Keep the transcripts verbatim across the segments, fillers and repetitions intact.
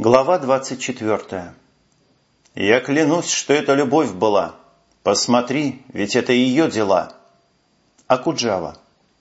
Глава двадцать четвертая. «Я клянусь, что это любовь была. Посмотри, ведь это ее дела». Окуджава.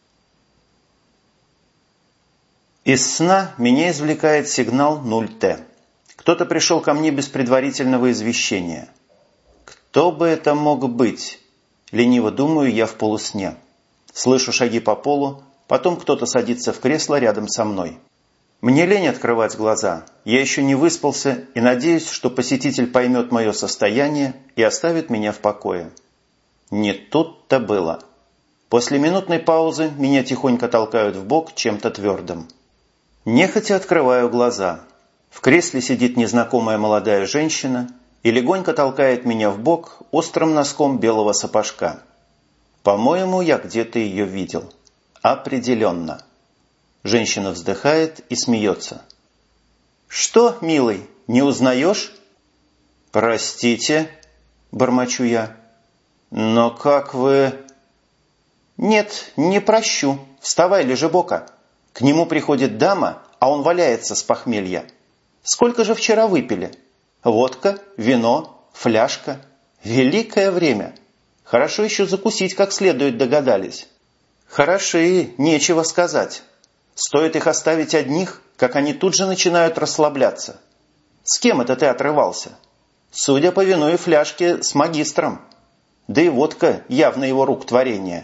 Из сна меня извлекает сигнал ноль тэ. Кто-то пришел ко мне без предварительного извещения. Кто бы это мог быть? Лениво думаю я в полусне. Слышу шаги по полу, потом кто-то садится в кресло рядом со мной. Мне лень открывать глаза, я еще не выспался и надеюсь, что посетитель поймет мое состояние и оставит меня в покое. Не тут-то было. После минутной паузы меня тихонько толкают в бок чем-то твердым. Нехотя открываю глаза. В кресле сидит незнакомая молодая женщина и легонько толкает меня в бок острым носком белого сапожка. По-моему, я где-то ее видел. Определенно. Женщина вздыхает и смеется. «Что, милый, не узнаешь?» «Простите», – бормочу я. «Но как вы...» «Нет, не прощу. Вставай, лежебока. К нему приходит дама, а он валяется с похмелья. Сколько же вчера выпили? Водка, вино, фляжка. Великое время. Хорошо еще закусить как следует догадались. Хороши, нечего сказать. Стоит их оставить одних, как они тут же начинают расслабляться. С кем это ты отрывался? Судя по вину и фляжке, с магистром. Да и водка явно его рук творение».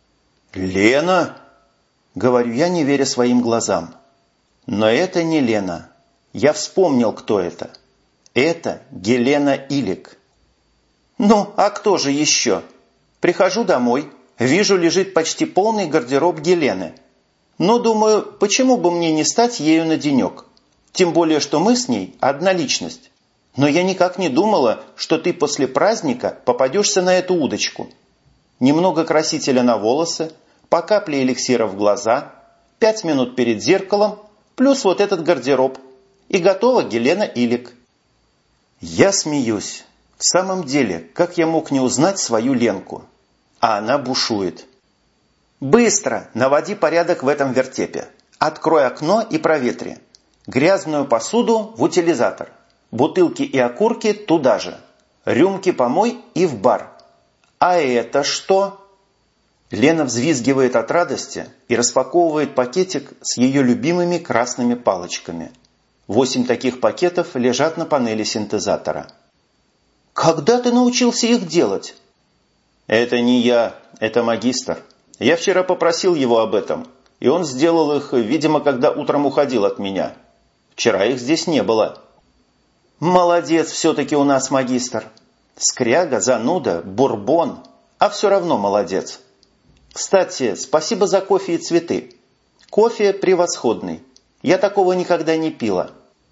«Лена?» – говорю я, не веря своим глазам. Но это не Лена. Я вспомнил, кто это. Это Гелена Илик. «Ну, а кто же еще? Прихожу домой, вижу, лежит почти полный гардероб Гелены. Но думаю, почему бы мне не стать ею на денек? Тем более, что мы с ней одна личность. Но я никак не думала, что ты после праздника попадешься на эту удочку. Немного красителя на волосы, по капле эликсира в глаза, пять минут перед зеркалом, плюс вот этот гардероб. И готова Гелена Илик». Я смеюсь. В самом деле, как я мог не узнать свою Ленку? А она бушует. «Быстро наводи порядок в этом вертепе. Открой окно и проветри. Грязную посуду в утилизатор. Бутылки и окурки туда же. Рюмки помой и в бар. А это что?» Лена взвизгивает от радости и распаковывает пакетик с ее любимыми красными палочками. Восемь таких пакетов лежат на панели синтезатора. «Когда ты научился их делать?» «Это не я, это магистр. Я вчера попросил его об этом, и он сделал их, видимо, когда утром уходил от меня. Вчера их здесь не было». «Молодец все-таки у нас магистр. Скряга, зануда, бурбон, а все равно молодец. Кстати, спасибо за кофе и цветы. Кофе превосходный. Я такого никогда не пила».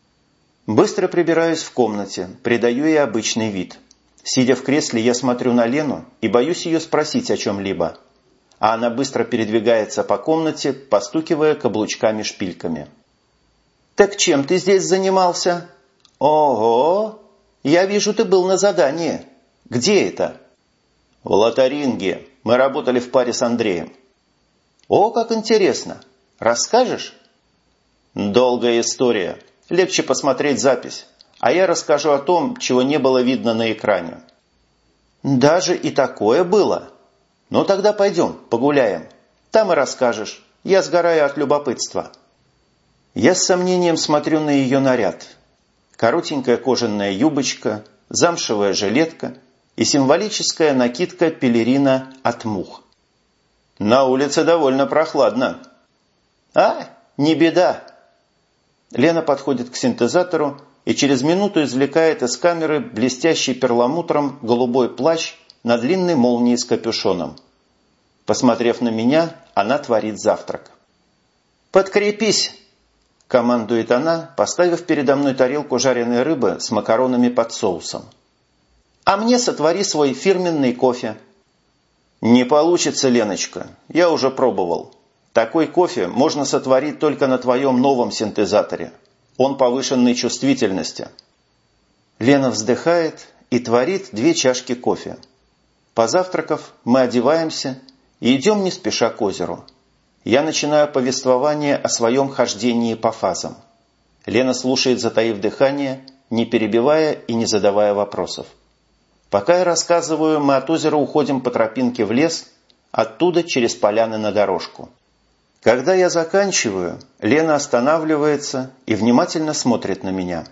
Быстро прибираюсь в комнате, придаю ей обычный вид. Сидя в кресле, я смотрю на Лену и боюсь ее спросить о чем-либо. А она быстро передвигается по комнате, постукивая каблучками-шпильками. «Так чем ты здесь занимался?» «Ого! Я вижу, ты был на задании. Где это?» «В Лотаринге. Мы работали в паре с Андреем». «О, как интересно! Расскажешь?» «Долгая история. Легче посмотреть запись. А я расскажу о том, чего не было видно на экране». «Даже и такое было? Ну тогда пойдем, погуляем. Там и расскажешь. Я сгораю от любопытства». Я с сомнением смотрю на ее наряд. Коротенькая кожаная юбочка, замшевая жилетка и символическая накидка-пелерина от мух. «На улице довольно прохладно». «А, не беда». Лена подходит к синтезатору и через минуту извлекает из камеры блестящий перламутром голубой плащ на длинной молнии с капюшоном. Посмотрев на меня, она творит завтрак. «Подкрепись!» – командует она, поставив передо мной тарелку жареной рыбы с макаронами под соусом. «А мне сотвори свой фирменный кофе». «Не получится, Леночка, я уже пробовал. Такой кофе можно сотворить только на твоем новом синтезаторе. Он повышенной чувствительности». Лена вздыхает и творит две чашки кофе. Позавтракав, мы одеваемся и идем не спеша к озеру. Я начинаю повествование о своем хождении по фазам. Лена слушает, затаив дыхание, не перебивая и не задавая вопросов. Пока я рассказываю, мы от озера уходим по тропинке в лес, оттуда через поляны на дорожку. Когда я заканчиваю, Лена останавливается и внимательно смотрит на меня.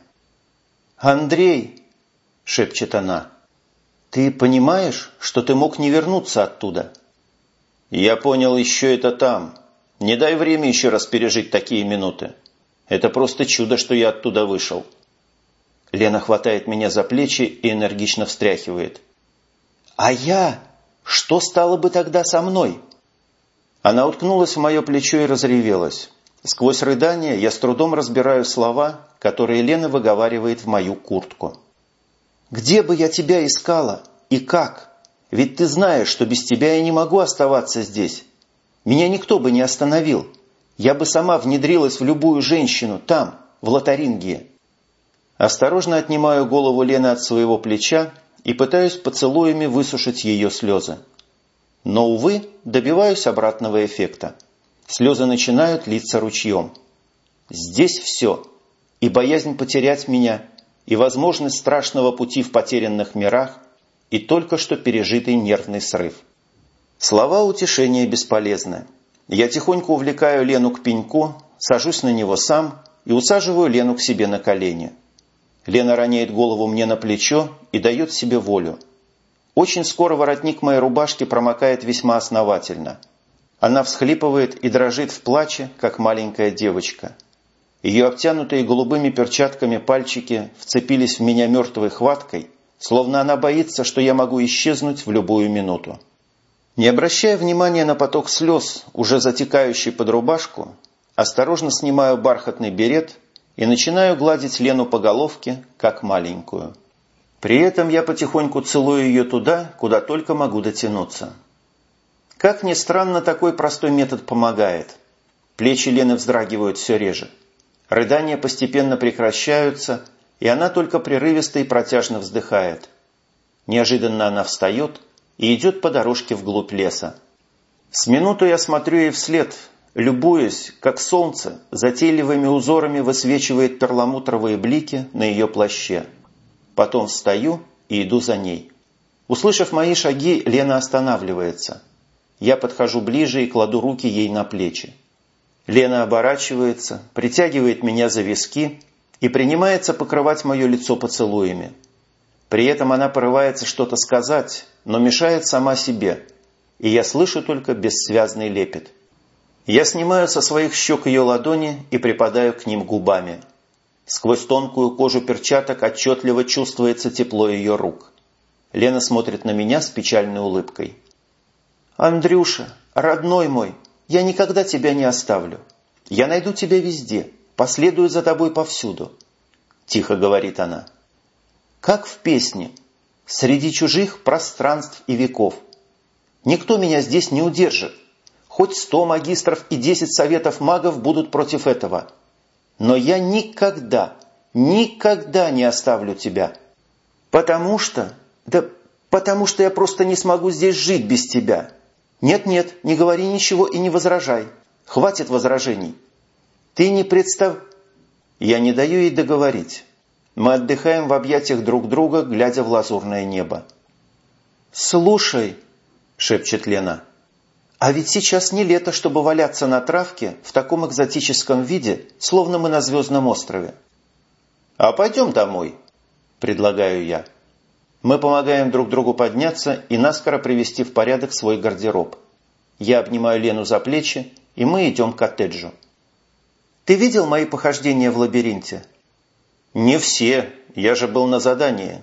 «Андрей!» – шепчет она. «Ты понимаешь, что ты мог не вернуться оттуда?» «Я понял еще это там. Не дай время еще раз пережить такие минуты. Это просто чудо, что я оттуда вышел». Лена хватает меня за плечи и энергично встряхивает. «А я? Что стало бы тогда со мной?» Она уткнулась в мое плечо и разревелась. Сквозь рыдания я с трудом разбираю слова, которые Лена выговаривает в мою куртку. «Где бы я тебя искала? И как? Ведь ты знаешь, что без тебя я не могу оставаться здесь. Меня никто бы не остановил. Я бы сама внедрилась в любую женщину там, в Лотарингии». Осторожно отнимаю голову Лены от своего плеча и пытаюсь поцелуями высушить ее слезы. Но, увы, добиваюсь обратного эффекта. Слезы начинают литься ручьем. Здесь все. И боязнь потерять меня, и возможность страшного пути в потерянных мирах, и только что пережитый нервный срыв. Слова утешения бесполезны. Я тихонько увлекаю Лену к пеньку, сажусь на него сам и усаживаю Лену к себе на колени. Лена роняет голову мне на плечо и дает себе волю. Очень скоро воротник моей рубашки промокает весьма основательно. Она всхлипывает и дрожит в плаче, как маленькая девочка. Ее обтянутые голубыми перчатками пальчики вцепились в меня мертвой хваткой, словно она боится, что я могу исчезнуть в любую минуту. Не обращая внимания на поток слез, уже затекающий под рубашку, осторожно снимаю бархатный берет и начинаю гладить Лену по головке, как маленькую. При этом я потихоньку целую ее туда, куда только могу дотянуться. Как ни странно, такой простой метод помогает. Плечи Лены вздрагивают все реже. Рыдания постепенно прекращаются, и она только прерывисто и протяжно вздыхает. Неожиданно она встает и идет по дорожке вглубь леса. С минуту я смотрю ей вслед, любуясь, как солнце затейливыми узорами высвечивает перламутровые блики на ее плаще. Потом встаю и иду за ней. Услышав мои шаги, Лена останавливается. Я подхожу ближе и кладу руки ей на плечи. Лена оборачивается, притягивает меня за виски и принимается покрывать мое лицо поцелуями. При этом она порывается что-то сказать, но мешает сама себе, и я слышу только бессвязный лепет. Я снимаю со своих щек ее ладони и припадаю к ним губами. Сквозь тонкую кожу перчаток отчетливо чувствуется тепло ее рук. Лена смотрит на меня с печальной улыбкой. «Андрюша, родной мой, я никогда тебя не оставлю. Я найду тебя везде, последую за тобой повсюду», – тихо говорит она. «Как в песне, среди чужих пространств и веков. Никто меня здесь не удержит. Хоть сто магистров и десять советов магов будут против этого. Но я никогда, никогда не оставлю тебя. Потому что, да потому что я просто не смогу здесь жить без тебя. Нет-нет, не говори ничего и не возражай. Хватит возражений. Ты не представ...» Я не даю ей договорить. Мы отдыхаем в объятиях друг друга, глядя в лазурное небо. «Слушай», — шепчет Лена, — «а ведь сейчас не лето, чтобы валяться на травке в таком экзотическом виде, словно мы на звездном острове». «А пойдем домой», — предлагаю я. Мы помогаем друг другу подняться и наскоро привести в порядок свой гардероб. Я обнимаю Лену за плечи, и мы идем к коттеджу. «Ты видел мои похождения в лабиринте?» «Не все. Я же был на задании».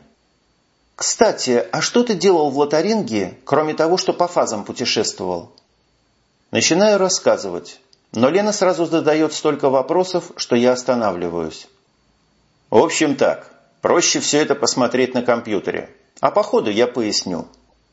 «Кстати, а что ты делал в Лотарингии, кроме того, что по фазам путешествовал?» Начинаю рассказывать, но Лена сразу задает столько вопросов, что я останавливаюсь. «В общем так, проще все это посмотреть на компьютере, а по ходу я поясню».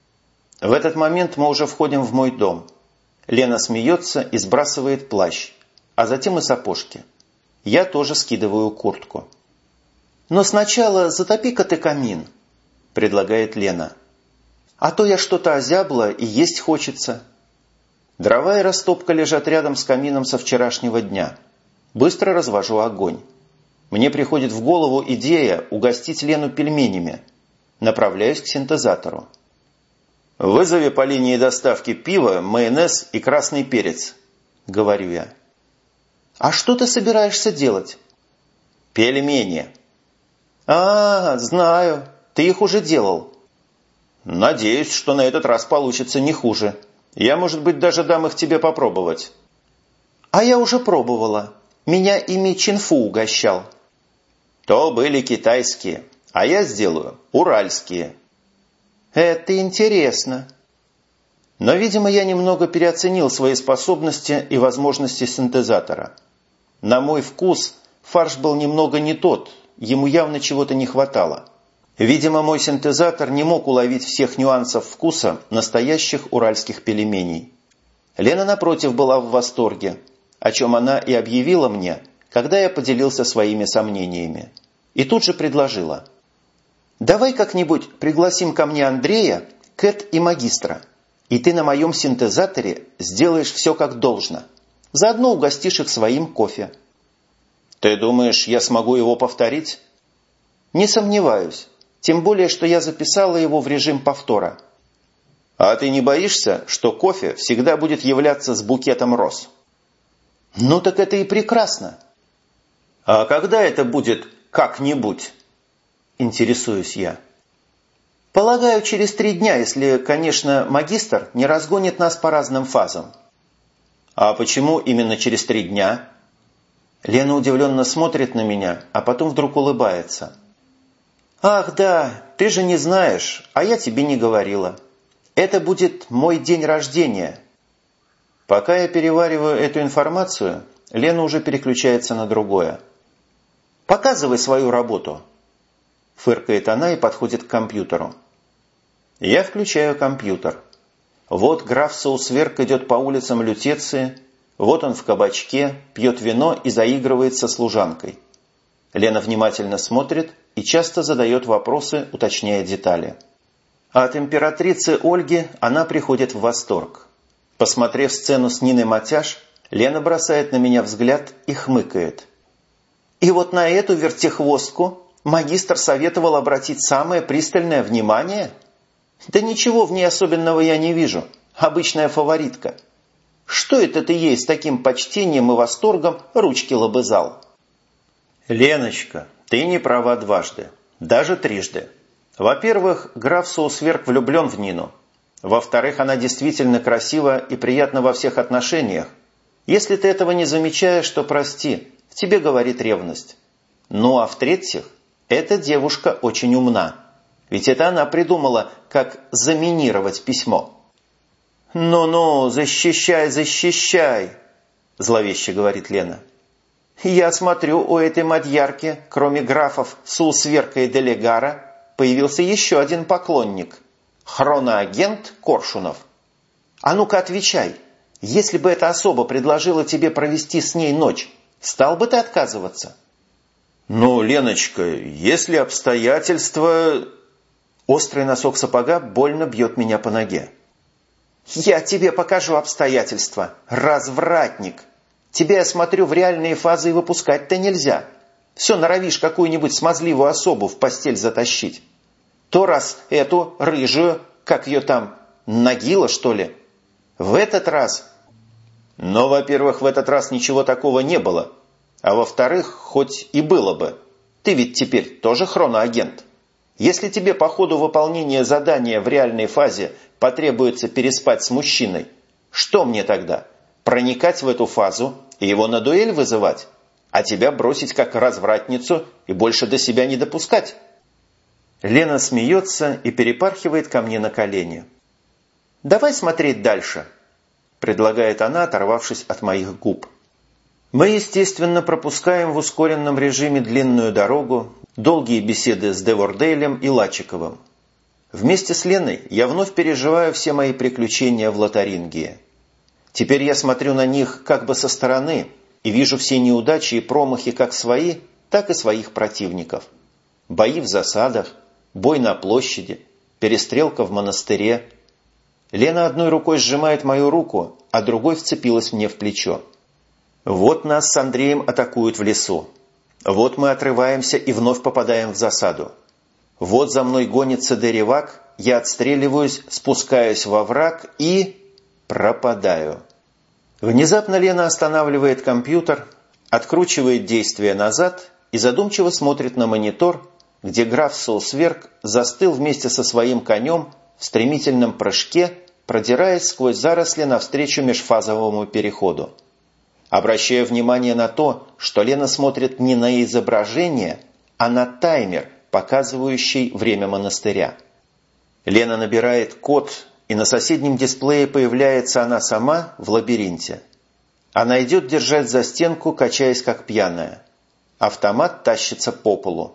В этот момент мы уже входим в мой дом. Лена смеется и сбрасывает плащ, а затем и сапожки. Я тоже скидываю куртку. «Но сначала затопи-ка ты камин», – предлагает Лена. «А то я что-то озябла и есть хочется». Дрова и растопка лежат рядом с камином со вчерашнего дня. Быстро развожу огонь. Мне приходит в голову идея угостить Лену пельменями. Направляюсь к синтезатору. «Вызови по линии доставки пива, майонез и красный перец», — говорю я. «А что ты собираешься делать?» «Пельмени». «А, знаю. Ты их уже делал». «Надеюсь, что на этот раз получится не хуже. Я, может быть, даже дам их тебе попробовать». «А я уже пробовала. Меня ими Чинфу угощал». «То были китайские, а я сделаю уральские». «Это интересно». Но, видимо, я немного переоценил свои способности и возможности синтезатора. На мой вкус фарш был немного не тот, ему явно чего-то не хватало. Видимо, мой синтезатор не мог уловить всех нюансов вкуса настоящих уральских пельменей. Лена, напротив, была в восторге, о чем она и объявила мне, когда я поделился своими сомнениями. И тут же предложила. «Давай как-нибудь пригласим ко мне Андрея, Кэт и магистра, и ты на моем синтезаторе сделаешь все как должно. Заодно угостишь их своим кофе». «Ты думаешь, я смогу его повторить?» «Не сомневаюсь. Тем более, что я записала его в режим повтора». «А ты не боишься, что кофе всегда будет являться с букетом роз?» «Ну так это и прекрасно». «А когда это будет как-нибудь?» Интересуюсь я. «Полагаю, через три дня, если, конечно, магистр не разгонит нас по разным фазам». «А почему именно через три дня?» Лена удивленно смотрит на меня, а потом вдруг улыбается. «Ах да, ты же не знаешь, а я тебе не говорила. Это будет мой день рождения». Пока я перевариваю эту информацию, Лена уже переключается на другое. «Показывай свою работу», – фыркает она и подходит к компьютеру. Я включаю компьютер. Вот граф Соусверк идет по улицам Лютеции, вот он в кабачке, пьет вино и заигрывает со служанкой. Лена внимательно смотрит и часто задает вопросы, уточняя детали. А от императрицы Ольги она приходит в восторг. Посмотрев сцену с Ниной Матяш, Лена бросает на меня взгляд и хмыкает. «И вот на эту вертихвостку магистр советовал обратить самое пристальное внимание? Да ничего в ней особенного я не вижу. Обычная фаворитка. Что это ты ей с таким почтением и восторгом ручки лобызал?» «Леночка, ты не права дважды, даже трижды. Во-первых, граф Соусверк влюблен в Нину. Во-вторых, она действительно красива и приятна во всех отношениях. Если ты этого не замечаешь, то прости, в тебе говорит ревность. Ну а в-третьих, эта девушка очень умна. Ведь это она придумала, как заминировать письмо». «Ну-ну, защищай, защищай», – зловеще говорит Лена. «Я смотрю, у этой мадьярки, кроме графов Соусверка и Делегара, появился еще один поклонник – хроноагент Коршунов. А ну-ка отвечай, если бы эта особа предложила тебе провести с ней ночь, стал бы ты отказываться?» «Ну, Леночка, если обстоятельства...» Острый носок сапога больно бьет меня по ноге. «Я тебе покажу обстоятельства, развратник. Тебе, я смотрю, в реальные фазы и выпускать-то нельзя. Все норовишь какую-нибудь смазливую особу в постель затащить. То раз эту рыжую, как ее там, Нагила, что ли? В этот раз...» «Но, во-первых, в этот раз ничего такого не было. А во-вторых, хоть и было бы. Ты ведь теперь тоже хроноагент. Если тебе по ходу выполнения задания в реальной фазе потребуется переспать с мужчиной, что мне тогда? Проникать в эту фазу и его на дуэль вызывать? А тебя бросить как развратницу и больше до себя не допускать?» Лена смеется и перепархивает ко мне на колени. «Давай смотреть дальше», – предлагает она, оторвавшись от моих губ. Мы, естественно, пропускаем в ускоренном режиме длинную дорогу, долгие беседы с Девордейлем и Лачиковым. Вместе с Леной я вновь переживаю все мои приключения в Лотарингии. Теперь я смотрю на них как бы со стороны и вижу все неудачи и промахи как свои, так и своих противников. Бои в засадах, бой на площади, перестрелка в монастыре. Лена одной рукой сжимает мою руку, а другой вцепилась мне в плечо. Вот нас с Андреем атакуют в лесу. Вот мы отрываемся и вновь попадаем в засаду. Вот за мной гонится деревак, я отстреливаюсь, спускаюсь во враг и... пропадаю. Внезапно Лена останавливает компьютер, откручивает действие назад и задумчиво смотрит на монитор, где граф Соусверг застыл вместе со своим конем в стремительном прыжке, продираясь сквозь заросли навстречу межфазовому переходу. Обращая внимание на то, что Лена смотрит не на изображение, а на таймер, показывающий время монастыря. Лена набирает код, и на соседнем дисплее появляется она сама в лабиринте. Она идет держать за стенку, качаясь как пьяная. Автомат тащится по полу.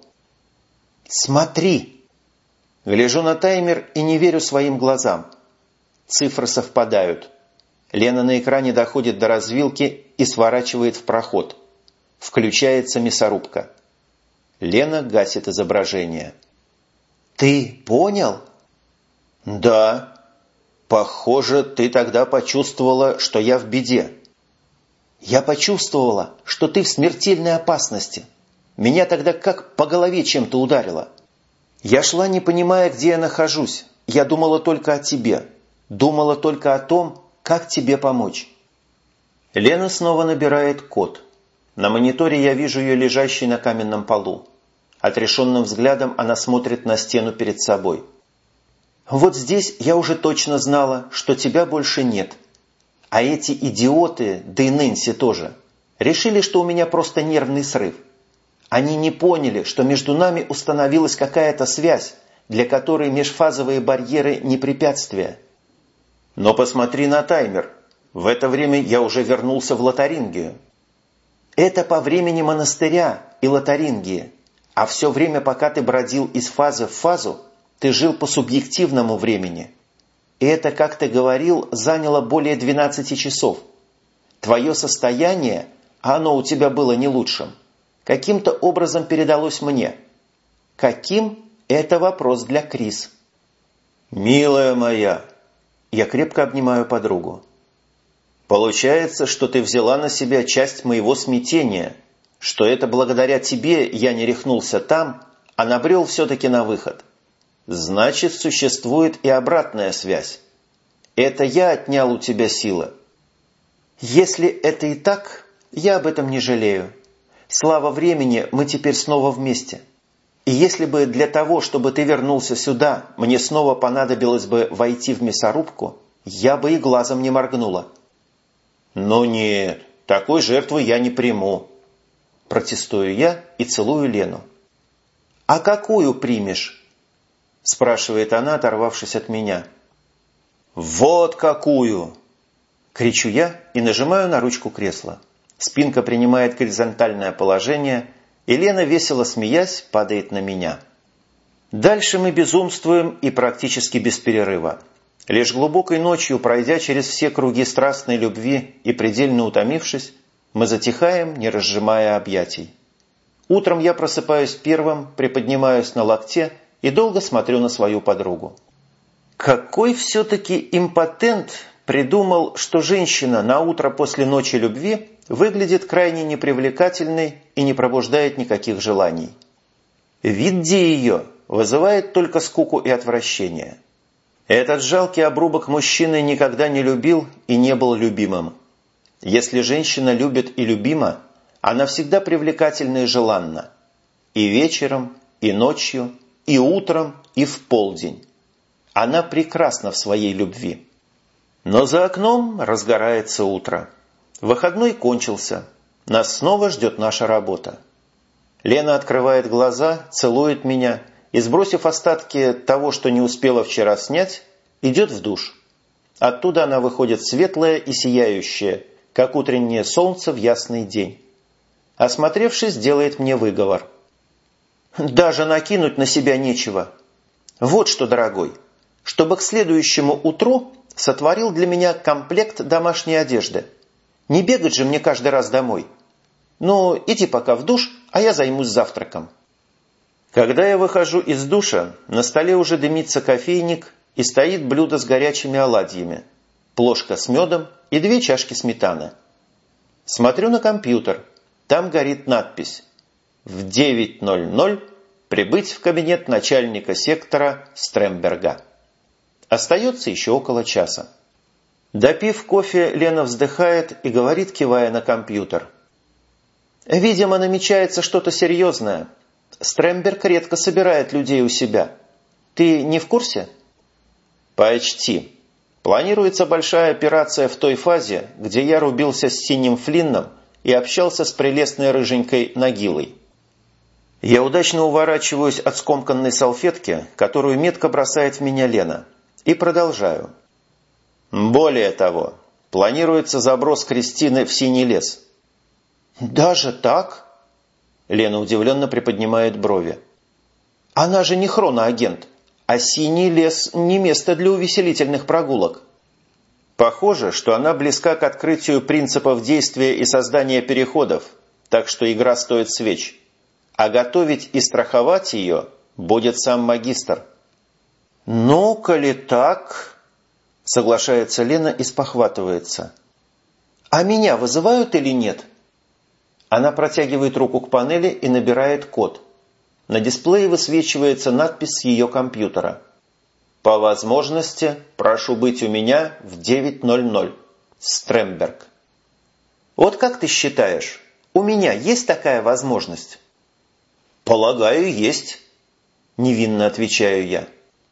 «Смотри!» Гляжу на таймер и не верю своим глазам. Цифры совпадают. Лена на экране доходит до развилки и сворачивает в проход. Включается мясорубка. Лена гасит изображение. «Ты понял?» «Да. Похоже, ты тогда почувствовала, что я в беде». «Я почувствовала, что ты в смертельной опасности. Меня тогда как по голове чем-то ударило. Я шла, не понимая, где я нахожусь. Я думала только о тебе. Думала только о том, как тебе помочь». Лена снова набирает код. На мониторе я вижу ее лежащей на каменном полу. Отрешенным взглядом она смотрит на стену перед собой. «Вот здесь я уже точно знала, что тебя больше нет. А эти идиоты, да и Нэнси тоже, решили, что у меня просто нервный срыв. Они не поняли, что между нами установилась какая-то связь, для которой межфазовые барьеры не препятствия. Но посмотри на таймер. В это время я уже вернулся в Лотарингию». «Это по времени монастыря и Лотарингии. А все время, пока ты бродил из фазы в фазу, ты жил по субъективному времени. И это, как ты говорил, заняло более двенадцати часов. Твое состояние, а оно у тебя было не лучшим, каким-то образом передалось мне. Каким – это вопрос для Крис». «Милая моя», я крепко обнимаю подругу. «Получается, что ты взяла на себя часть моего смятения, что это благодаря тебе я не рехнулся там, а набрел все-таки на выход. Значит, существует и обратная связь. Это я отнял у тебя силы». «Если это и так, я об этом не жалею. Слава времени, мы теперь снова вместе. И если бы для того, чтобы ты вернулся сюда, мне снова понадобилось бы войти в мясорубку, я бы и глазом не моргнула». «Ну нет, такой жертвы я не приму». Протестую я и целую Лену. «А какую примешь?» спрашивает она, оторвавшись от меня. «Вот какую!» кричу я и нажимаю на ручку кресла. Спинка принимает горизонтальное положение, и Лена, весело смеясь, падает на меня. Дальше мы безумствуем и практически без перерыва. Лишь глубокой ночью, пройдя через все круги страстной любви и предельно утомившись, мы затихаем, не разжимая объятий. Утром я просыпаюсь первым, приподнимаюсь на локте и долго смотрю на свою подругу. Какой все-таки импотент придумал, что женщина на утро после ночи любви выглядит крайне непривлекательной и не пробуждает никаких желаний. Вид ее вызывает только скуку и отвращение. Этот жалкий обрубок мужчины никогда не любил и не был любимым. Если женщина любит и любима, она всегда привлекательна и желанна. И вечером, и ночью, и утром, и в полдень. Она прекрасна в своей любви. Но за окном разгорается утро. Выходной кончился. Нас снова ждет наша работа. Лена открывает глаза, целует меня и, сбросив остатки того, что не успела вчера снять, идет в душ. Оттуда она выходит светлая и сияющая, как утреннее солнце в ясный день. Осмотревшись, делает мне выговор. «Даже накинуть на себя нечего. Вот что, дорогой, чтобы к следующему утру сотворил для меня комплект домашней одежды. Не бегать же мне каждый раз домой. Ну, иди пока в душ, а я займусь завтраком». Когда я выхожу из душа, на столе уже дымится кофейник и стоит блюдо с горячими оладьями, плошка с медом и две чашки сметаны. Смотрю на компьютер. Там горит надпись в девять ноль ноль прибыть в кабинет начальника сектора Стремберга. Остается еще около часа. Допив кофе, Лена вздыхает и говорит, кивая на компьютер. «Видимо, намечается что-то серьезное. Стремберг редко собирает людей у себя. Ты не в курсе?» «Почти. Планируется большая операция в той фазе, где я рубился с Синим Флинном и общался с прелестной рыженькой Нагилой». Я удачно уворачиваюсь от скомканной салфетки, которую метко бросает в меня Лена, и продолжаю. Более того, планируется заброс Кристины в Синий лес. «Даже так?» Лена удивленно приподнимает брови. «Она же не хроноагент, а Синий лес не место для увеселительных прогулок». Похоже, что она близка к открытию принципов действия и создания переходов, так что игра стоит свеч. А готовить и страховать ее будет сам магистр. «Ну, коли так...» — соглашается Лена и спохватывается. «А меня вызывают или нет?» Она протягивает руку к панели и набирает код. На дисплее высвечивается надпись с ее компьютера. «По возможности прошу быть у меня в девять ноль ноль. Стремберг». «Вот как ты считаешь, у меня есть такая возможность?» «Полагаю, есть», – невинно отвечаю я.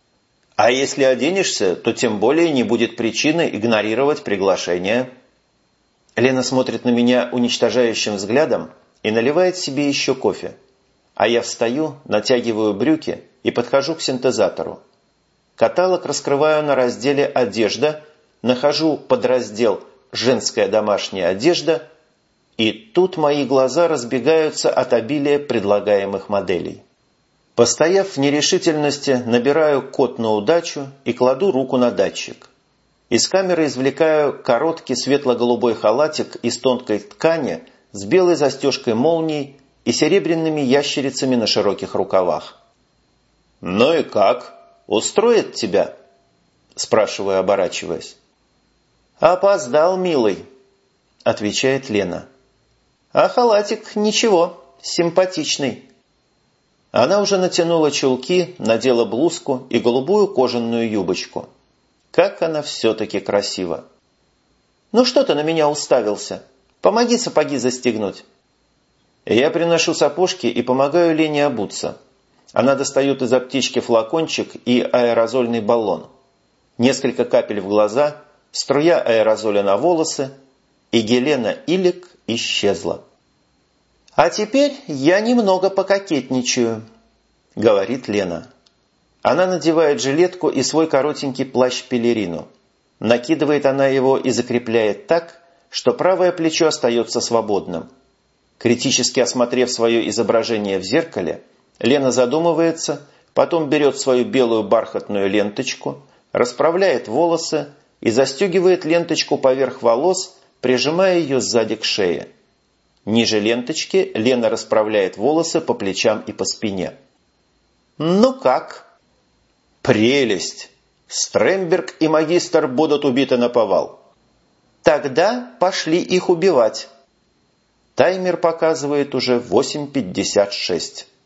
«А если оденешься, то тем более не будет причины игнорировать приглашение». Лена смотрит на меня уничтожающим взглядом и наливает себе еще кофе. А я встаю, натягиваю брюки и подхожу к синтезатору. Каталог раскрываю на разделе «Одежда», нахожу подраздел «Женская домашняя одежда», и тут мои глаза разбегаются от обилия предлагаемых моделей. Постояв в нерешительности, набираю код на удачу и кладу руку на датчик. Из камеры извлекаю короткий светло-голубой халатик из тонкой ткани с белой застежкой молний и серебряными ящерицами на широких рукавах. «Ну и как? Устроит тебя?» – спрашиваю, оборачиваясь. «Опоздал, милый», – отвечает Лена. «А халатик ничего, симпатичный». Она уже натянула чулки, надела блузку и голубую кожаную юбочку. Как она все-таки красива. «Ну что ты на меня уставился? Помоги сапоги застегнуть». Я приношу сапожки и помогаю Лене обуться. Она достает из аптечки флакончик и аэрозольный баллон. Несколько капель в глаза, струя аэрозоля на волосы, и Гелена Илик исчезла. «А теперь я немного пококетничаю», — говорит Лена. Она надевает жилетку и свой коротенький плащ-пелерину. Накидывает она его и закрепляет так, что правое плечо остается свободным. Критически осмотрев свое изображение в зеркале, Лена задумывается, потом берет свою белую бархатную ленточку, расправляет волосы и застегивает ленточку поверх волос, прижимая ее сзади к шее. Ниже ленточки Лена расправляет волосы по плечам и по спине. «Ну как?» «Прелесть! Стремберг и магистр будут убиты наповал». «Тогда пошли их убивать». Таймер показывает уже восемь пятьдесят шесть.